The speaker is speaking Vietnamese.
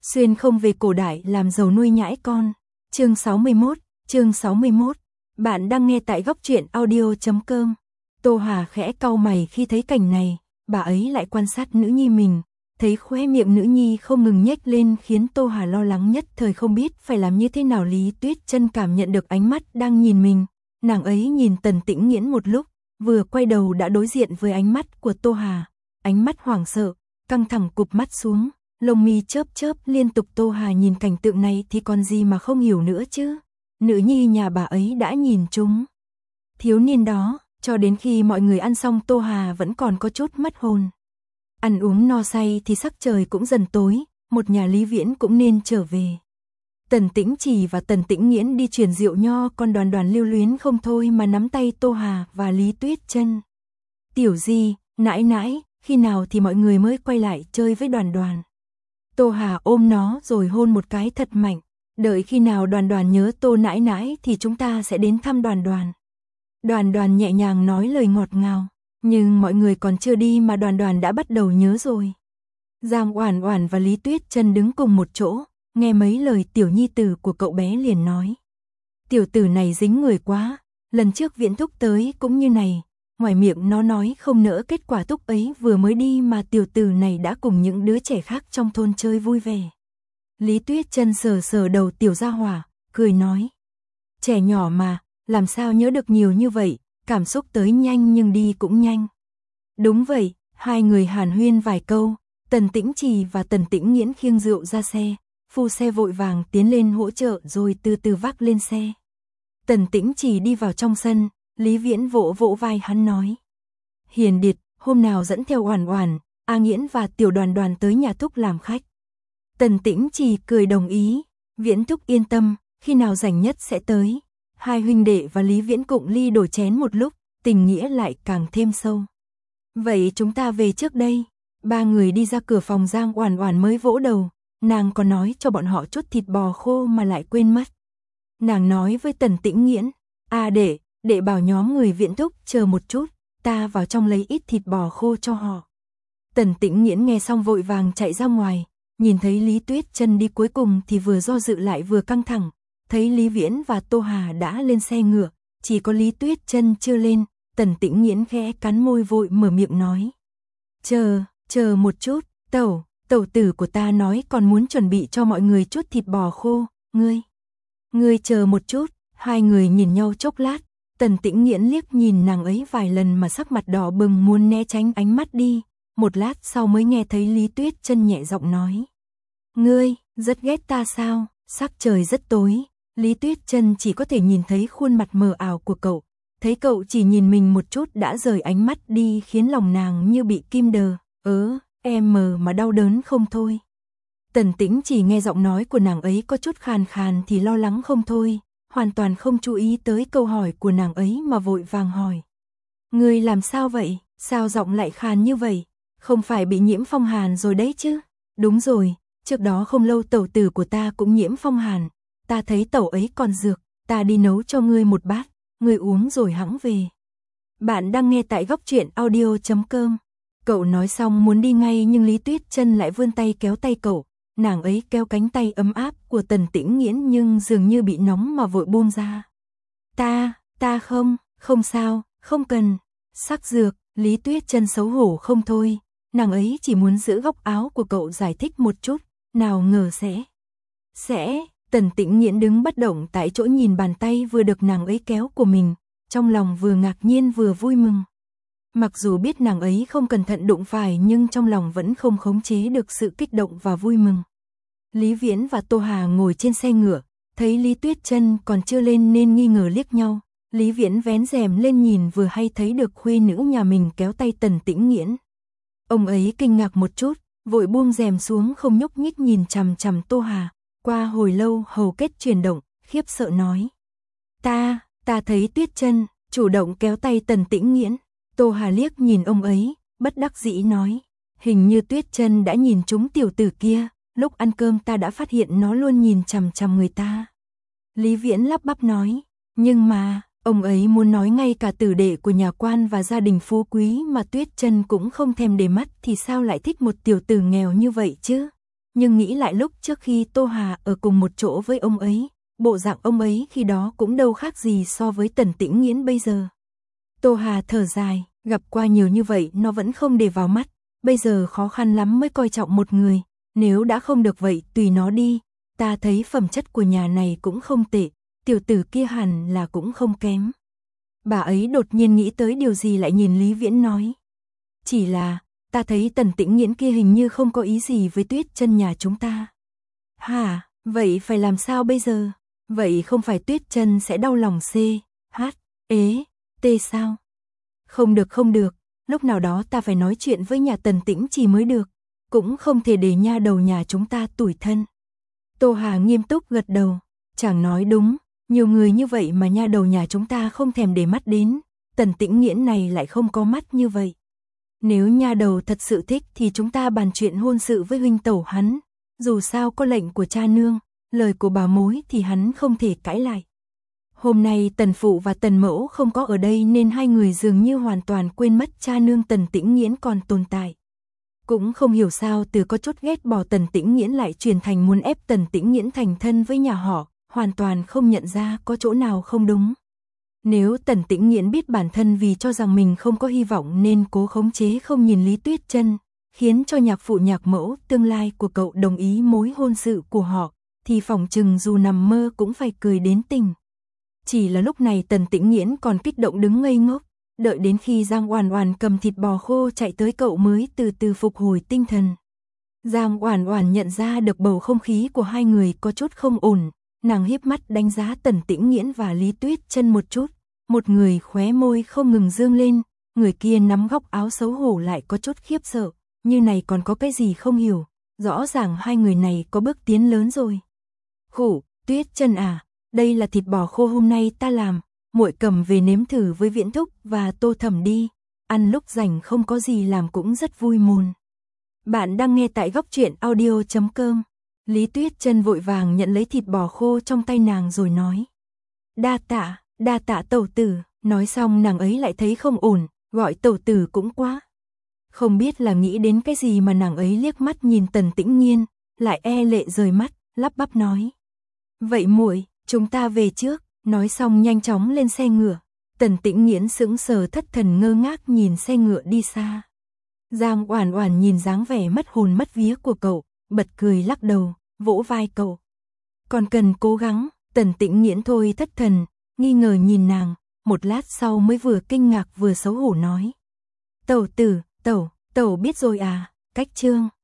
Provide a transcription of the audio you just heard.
Xuyên không về cổ đại làm giàu nuôi nhãi con. Chương 61. Bạn đang nghe tại góc truyện audio.com. Tô Hà khẽ cau mày khi thấy cảnh này, bà ấy lại quan sát nữ nhi mình, thấy khóe miệng nữ nhi không ngừng nhếch lên khiến Tô Hà lo lắng nhất thời không biết phải làm như thế nào. Lý Tuyết Chân cảm nhận được ánh mắt đang nhìn mình, nàng ấy nhìn Tần Tĩnh Nghiễn một lúc, vừa quay đầu đã đối diện với ánh mắt của Tô Hà, ánh mắt hoảng sợ, căng thẳng cụp mắt xuống, lông mi chớp chớp liên tục. Tô Hà nhìn cảnh tượng này thì còn gì mà không hiểu nữa chứ, nữ nhi nhà bà ấy đã nhìn trúng thiếu niên đó, cho đến khi mọi người ăn xong Tô Hà vẫn còn có chút mất hồn. Ăn uống no say thì sắc trời cũng dần tối, một nhà Lý Viễn cũng nên trở về. Tần Tĩnh Trì và Tần Tĩnh Nghiễn đi truyền rượu nho, còn Đoàn Đoàn lưu luyến không thôi mà nắm tay Tô Hà và Lý Tuyết Chân. Tiểu Di, nãi nãi, khi nào thì mọi người mới quay lại chơi với Đoàn Đoàn? Tô Hà ôm nó rồi hôn một cái thật mạnh, đợi khi nào Đoàn Đoàn nhớ Tô nãi nãi thì chúng ta sẽ đến thăm Đoàn Đoàn. Đoàn Đoàn nhẹ nhàng nói lời ngọt ngào, nhưng mọi người còn chưa đi mà Đoàn Đoàn đã bắt đầu nhớ rồi. Giang Oản Oản và Lý Tuyết Chân đứng cùng một chỗ, nghe mấy lời tiểu nhi tử của cậu bé liền nói. Tiểu tử này dính người quá, lần trước Viễn thúc tới cũng như này, ngoài miệng nó nói không nỡ, kết quả thúc ấy vừa mới đi mà tiểu tử này đã cùng những đứa trẻ khác trong thôn chơi vui vẻ. Lý Tuyết Chân sờ sờ đầu tiểu gia hỏa, cười nói. Trẻ nhỏ mà, làm sao nhớ được nhiều như vậy, cảm xúc tới nhanh nhưng đi cũng nhanh. Đúng vậy, hai người hàn huyên vài câu, Tần Tĩnh Trì và Tần Tĩnh Nghiễn khiêng rượu ra xe, phu xe vội vàng tiến lên hỗ trợ rồi từ từ vác lên xe. Tần Tĩnh Trì đi vào trong sân, Lý Viễn vỗ vỗ vai hắn nói. Hiền Điệt, hôm nào dẫn theo Oản Oản, A Nghiễn và tiểu Đoàn Đoàn tới nhà thúc làm khách. Tần Tĩnh Trì cười đồng ý, Viễn thúc yên tâm, khi nào rảnh nhất sẽ tới. Hai huynh đệ và Lý Viễn cụng ly đổi chén một lúc, tình nghĩa lại càng thêm sâu. Vậy chúng ta về trước đây. Ba người đi ra cửa phòng, Giang Oản Oản mới vỗ đầu, nàng còn nói cho bọn họ chút thịt bò khô mà lại quên mất. Nàng nói với Tần Tĩnh Nghiễn, đệ bảo nhóm người Viễn thúc chờ một chút, ta vào trong lấy ít thịt bò khô cho họ. Tần Tĩnh Nghiễn nghe xong vội vàng chạy ra ngoài, nhìn thấy Lý Tuyết Chân đi cuối cùng thì vừa do dự lại vừa căng thẳng, thấy Lý Viễn và Tô Hà đã lên xe ngựa, chỉ có Lý Tuyết Chân chưa lên. Tần Tĩnh Nghiễn khẽ cắn môi vội mở miệng nói. Chờ một chút, tẩu tử của ta nói còn muốn chuẩn bị cho mọi người chút thịt bò khô, ngươi chờ một chút. Hai người nhìn nhau chốc lát, Tần Tĩnh Nghiễn liếc nhìn nàng ấy vài lần mà sắc mặt đỏ bừng muốn né tránh ánh mắt đi, một lát sau mới nghe thấy Lý Tuyết Chân nhẹ giọng nói. Ngươi, rất ghét ta sao? Sắc trời rất tối, Lý Tuyết Chân chỉ có thể nhìn thấy khuôn mặt mờ ảo của cậu, thấy cậu chỉ nhìn mình một chút đã rời ánh mắt đi khiến lòng nàng như bị kim đờ, em mà đau đớn không thôi. Tần Tĩnh chỉ nghe giọng nói của nàng ấy có chút khàn khàn thì lo lắng không thôi, hoàn toàn không chú ý tới câu hỏi của nàng ấy mà vội vàng hỏi. Ngươi làm sao vậy, sao giọng lại khàn như vậy, không phải bị nhiễm phong hàn rồi đấy chứ? Đúng rồi, trước đó không lâu tẩu tử của ta cũng nhiễm phong hàn, ta thấy tẩu ấy còn dược, ta đi nấu cho ngươi một bát, ngươi uống rồi hẵng về. Bạn đang nghe tại góc truyện audio.com. Cậu nói xong muốn đi ngay nhưng Lý Tuyết Chân lại vươn tay kéo tay cậu, nàng ấy kéo cánh tay ấm áp của Tần Tĩnh Nghiễn nhưng dường như bị nóng mà vội buông ra. Ta không sao, không cần. Sắc dược, Lý Tuyết Chân xấu hổ không thôi, nàng ấy chỉ muốn giữ góc áo của cậu giải thích một chút, nào ngờ sẽ. Tần Tĩnh Nghiễn đứng bất động tại chỗ nhìn bàn tay vừa được nàng ấy kéo của mình, trong lòng vừa ngạc nhiên vừa vui mừng. Mặc dù biết nàng ấy không cẩn thận đụng phải nhưng trong lòng vẫn không khống chế được sự kích động và vui mừng. Lý Viễn và Tô Hà ngồi trên xe ngựa, thấy Lý Tuyết Chân còn chưa lên nên nghi ngờ liếc nhau. Lý Viễn vén rèm lên nhìn vừa hay thấy được khuê nữ nhà mình kéo tay Tần Tĩnh Nghiễn. Ông ấy kinh ngạc một chút, vội buông rèm xuống không nhúc nhích nhìn chằm chằm Tô Hà. Qua hồi lâu hầu kết chuyển động, khiếp sợ nói. Ta thấy Tuyết Chân chủ động kéo tay Tần Tĩnh Nghiễn. Tô Hà liếc nhìn ông ấy, bất đắc dĩ nói. Hình như Tuyết Chân đã nhìn trúng tiểu tử kia, lúc ăn cơm ta đã phát hiện nó luôn nhìn chằm chằm người ta. Lý Viễn lắp bắp nói. Nhưng mà, ông ấy muốn nói ngay cả tử đệ của nhà quan và gia đình phú quý mà Tuyết Chân cũng không thèm để mắt thì sao lại thích một tiểu tử nghèo như vậy chứ? nhưng nghĩ lại lúc trước khi Tô Hà ở cùng một chỗ với ông ấy, bộ dạng ông ấy khi đó cũng đâu khác gì so với Tần Tĩnh Nghiễn bây giờ. Tô Hà thở dài, gặp qua nhiều như vậy nó vẫn không để vào mắt, bây giờ khó khăn lắm mới coi trọng một người, nếu đã không được vậy tùy nó đi, ta thấy phẩm chất của nhà này cũng không tệ, tiểu tử kia hẳn là cũng không kém. Bà ấy đột nhiên nghĩ tới điều gì lại nhìn Lý Viễn nói. Chỉ là, ta thấy Tần Tĩnh Nghiễn kia hình như không có ý gì với Tuyết Chân nhà chúng ta. Hả, vậy phải làm sao bây giờ? Vậy không phải Tuyết Chân sẽ đau lòng C, H, ế, T sao? Không được, lúc nào đó ta phải nói chuyện với nhà Tần Tĩnh Trì mới được, cũng không thể để nha đầu nhà chúng ta tủi thân. Tô Hà nghiêm túc gật đầu, chàng nói đúng, nhiều người như vậy mà nha đầu nhà chúng ta không thèm để mắt đến, Tần Tĩnh Nghiễn này lại không có mắt như vậy. Nếu nha đầu thật sự thích thì chúng ta bàn chuyện hôn sự với huynh tẩu hắn, dù sao có lệnh của cha nương, lời của bà mối thì hắn không thể cãi lại. Hôm nay Tần phụ và Tần mẫu không có ở đây nên hai người dường như hoàn toàn quên mất cha nương Tần Tĩnh Nghiễn còn tồn tại. Cũng không hiểu sao từ có chút ghét bỏ Tần Tĩnh Nghiễn lại truyền thành muốn ép Tần Tĩnh Nghiễn thành thân với nhà họ, hoàn toàn không nhận ra có chỗ nào không đúng. Nếu Tần Tĩnh Nghiễn biết bản thân vì cho rằng mình không có hy vọng nên cố khống chế không nhìn Lý Tuyết Chân, khiến cho nhạc phụ nhạc mẫu tương lai của cậu đồng ý mối hôn sự của họ, thì phỏng chừng dù nằm mơ cũng phải cười đến tỉnh. Chỉ là lúc này Tần Tĩnh Nghiễn còn kích động đứng ngây ngốc, đợi đến khi Giang Oản Oản cầm thịt bò khô chạy tới cậu mới từ từ phục hồi tinh thần. Giang Oản Oản nhận ra được bầu không khí của hai người có chút không ổn, nàng híp mắt đánh giá Tần Tĩnh Nghiễn và Lý Tuyết Chân một chút, một người khóe môi không ngừng dương lên, người kia nắm góc áo xấu hổ lại có chút khiếp sợ, như này còn có cái gì không hiểu, rõ ràng hai người này có bước tiến lớn rồi. Khổ, Tuyết Chân à, đây là thịt bò khô hôm nay ta làm, muội cầm về nếm thử với Viễn thúc và Tô Thẩm đi, ăn lúc rảnh không có gì làm cũng rất vui mồn. Bạn đang nghe tại góc truyện audio.com. Lý Tuyết Chân vội vàng nhận lấy thịt bò khô trong tay nàng rồi nói. Đa tạ tẩu tử, nói xong nàng ấy lại thấy không ổn, gọi tẩu tử cũng quá. Không biết là nghĩ đến cái gì mà nàng ấy liếc mắt nhìn Tần Tĩnh Nghiên, lại e lệ rời mắt, lắp bắp nói. Vậy muội, chúng ta về trước, nói xong nhanh chóng lên xe ngựa. Tần Tĩnh Nghiễn sững sờ thất thần ngơ ngác nhìn xe ngựa đi xa. Giang Oản Oản nhìn dáng vẻ mất hồn mất vía của cậu, bật cười lắc đầu, vỗ vai cậu. Còn cần cố gắng, Tần Tĩnh Nghiễn thôi thất thần, nghi ngờ nhìn nàng, một lát sau mới vừa kinh ngạc vừa xấu hổ nói. Tẩu tử, tẩu biết rồi à, cách chương.